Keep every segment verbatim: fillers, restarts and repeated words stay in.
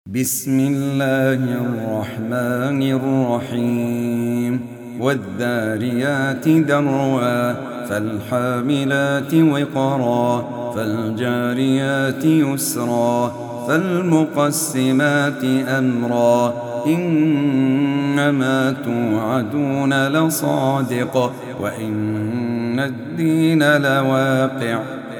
بسم الله الرحمن الرحيم والذاريات ذروا فالحاملات وقرا فالجاريات يسرا فالمقسمات أمرا إنما توعدون لصادق وإن الدين لواقع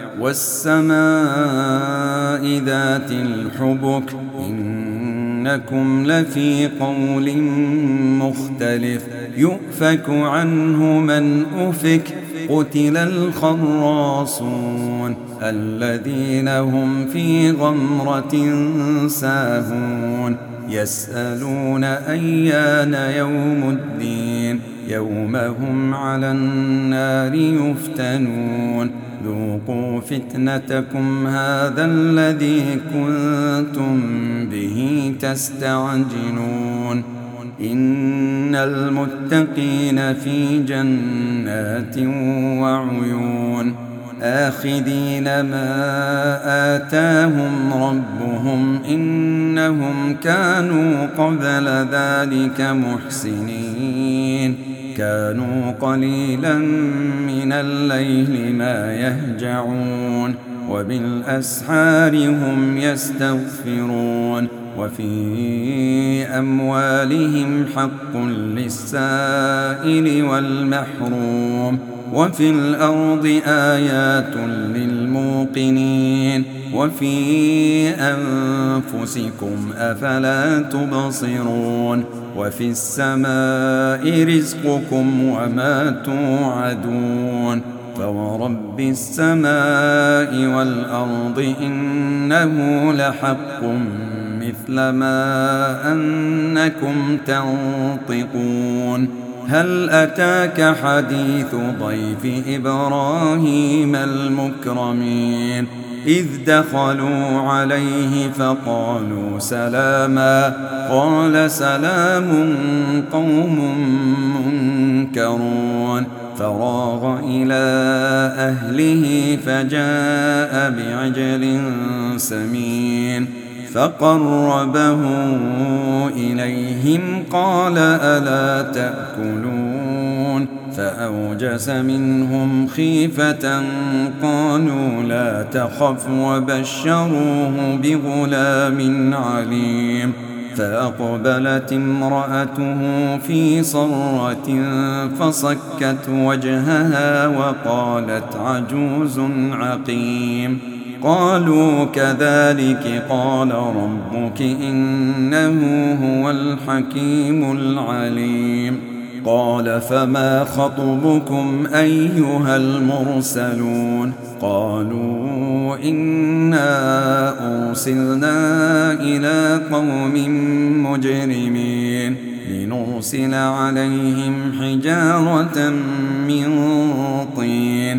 والسماء ذات الحبك إنكم لفي قول مختلف يؤفك عنه من أفك قتل الخراصون الذين هم في غمرة ساهون يسألون أيان يوم الدين يوم هم على النار يفتنون ذوقوا فتنتكم هذا الذي كنتم به تستعجلون إن المتقين في جنات وعيون آخذين ما آتاهم ربهم إنهم كانوا قبل ذلك محسنين كانوا قليلا من الليل ما يهجعون وبالأسحار هم يستغفرون وفي أموالهم حق للسائل والمحروم وفي الأرض آيات للموقنين وفي أنفسكم أفلا تبصرون وفي السماء رزقكم وما توعدون فورب السماء والأرض إنه لحق مثل ما أنكم تنطقون هل أتاك حديث ضيف إبراهيم المكرمين إذ دخلوا عليه فقالوا سلاما قال سلام قوم منكرون فراغ إلى أهله فجاء بعجل سمين فقربه إليهم قال ألا تأكلون فأوجس منهم خيفة قالوا لا تخف وبشروه بغلام عليم فأقبلت امرأته في صرة فصكت وجهها وقالت عجوز عقيم قالوا كذلك قال ربك إنه هو الحكيم العليم قال فما خطبكم أيها المرسلون قالوا إنا أرسلنا إلى قوم مجرمين لنرسل عليهم حجارة من طين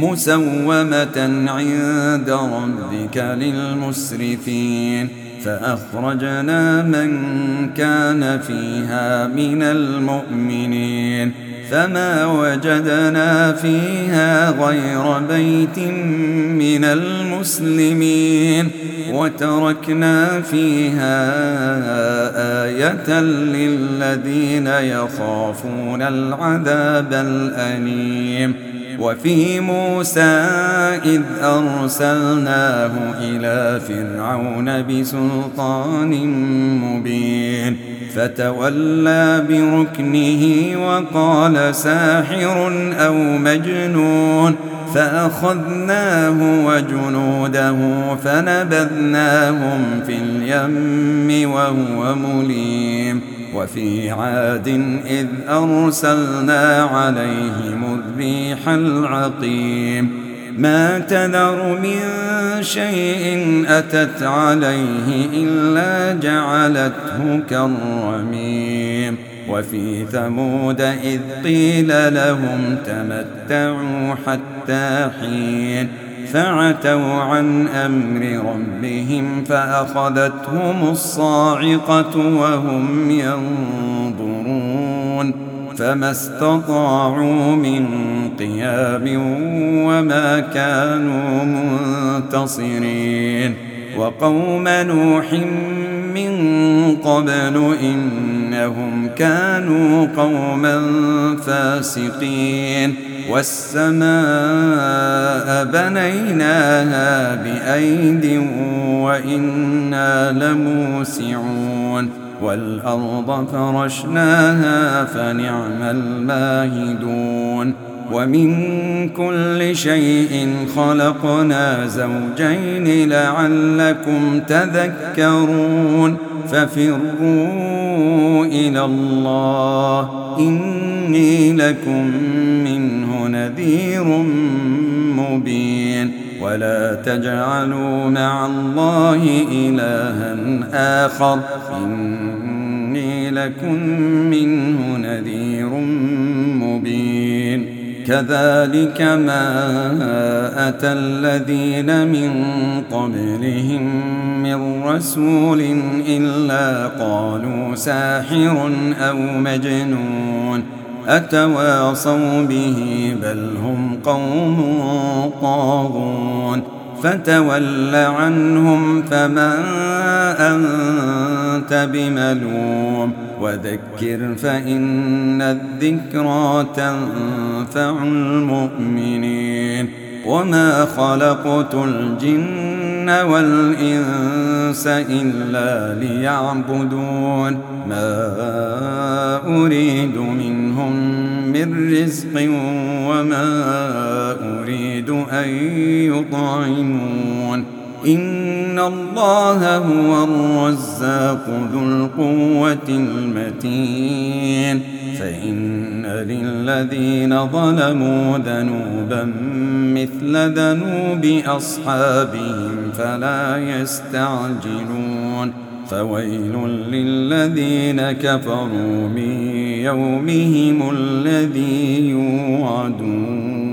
مسومة عند ربك للمسرفين فأخرجنا من كان فيها من المؤمنين فما وجدنا فيها غير بيت من المسلمين وتركنا فيها آية للذين يخافون العذاب الأليم وفي موسى إذ أرسلناه إلى فرعون بسلطان مبين فتولى بركنه وقال ساحر أو مجنون فأخذناه وجنوده فنبذناهم في اليم وهو مليم وفي عاد إذ أرسلنا عليهم الريح العقيم ما تذر من شيء أتت عليه إلا جعلته كالرميم وفي ثمود إذ قيل لهم تمتعوا حتى حين فعتوا عن أمر ربهم فأخذتهم الصاعقة وهم ينظرون فما استطاعوا من قيام وما كانوا منتصرين وقوم نوح من قبل إنهم كانوا قوما فاسقين والسماء بنيناها بأيد وإنا لموسعون والأرض فرشناها فنعم الماهدون ومن كل شيء خلقنا زوجين لعلكم تذكرون ففروا إلى الله إني لكم منه نذير مبين ولا تجعلوا مع الله إلها آخر إني لكم منه نذير مبين كذلك ما أتى الذين من قبلهم من رسول إلا قالوا ساحر أو مجنون أتواصوا به بل هم قوم طاغون فتول عنهم فما أنت بملوم وذكر فإن الذكرى تنفع المؤمنين وما خلقت الجن والإنس إلا ليعبدون ما أريد منهم من رزق وما أريد أن يطعمون إن الله هو الرزاق ذو القوة المتين فإن للذين ظلموا ذنوبا مثل ذنوب أصحابهم فلا يستعجلون فويل للذين كفروا من يومهم الذي يوعدون.